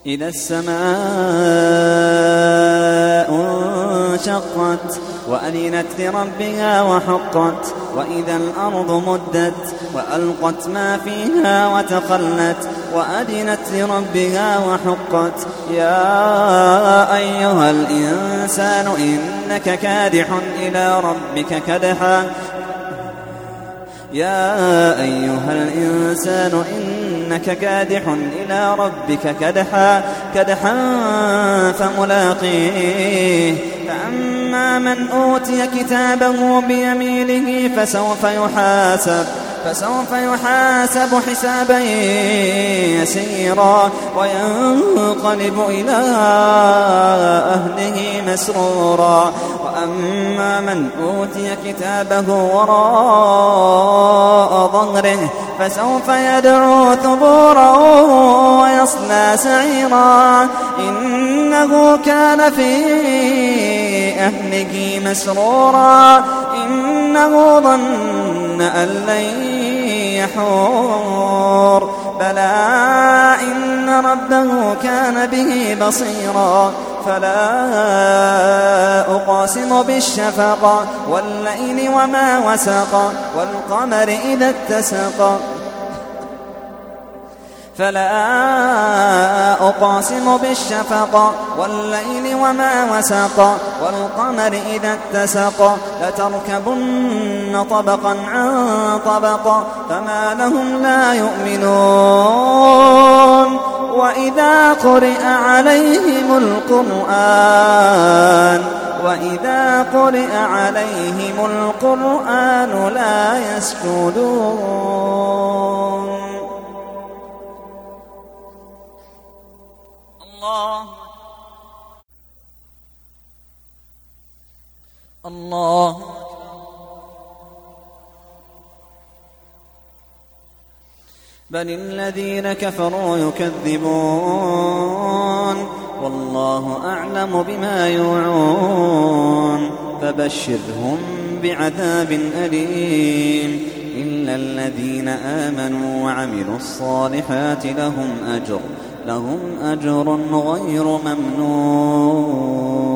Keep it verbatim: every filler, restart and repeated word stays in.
إذا السماء انشقت وأذنت لربها وحقت وإذا الأرض مدت وألقت ما فيها وتخلت وأذنت لربها وحقت يا أيها الإنسان إنك كادح إلى ربك كدحا يا أيها الإنسان إنك كادح إلى ربك كدحا كدحا فملاقيه فأما من أوتي كتابه بيمينه فسوف يحاسب فسوف يحاسب حسابا يسيرا وينقلب إلى أهله مسرورا وأما من أوتي كتابه وراء ظهره فسوف يدعو ثبورا ويصلى سعيرا إنه كان في أهله مسرورا إنه ظن أن لن يحور بلى إن ربه كان به بصيرا فلا أقاسم بالشفق والليل وما وسق والقمر إذا اتسق فلا أقاسم بالشفق والليل وما وسق والقمر إذا اتسق لتركبن طبقا عن طبق فما لهم لا يؤمنون وإذا قرئ عليهم القرآن وإذا قرئ عليهم القرآن لا يسجدون. الله الله بل الذين كفروا يكذبون والله أعلم بما يوعون فبشرهم بعذاب أليم إلا الذين آمنوا وعملوا الصالحات لهم أجر لهم أجر غير ممنون.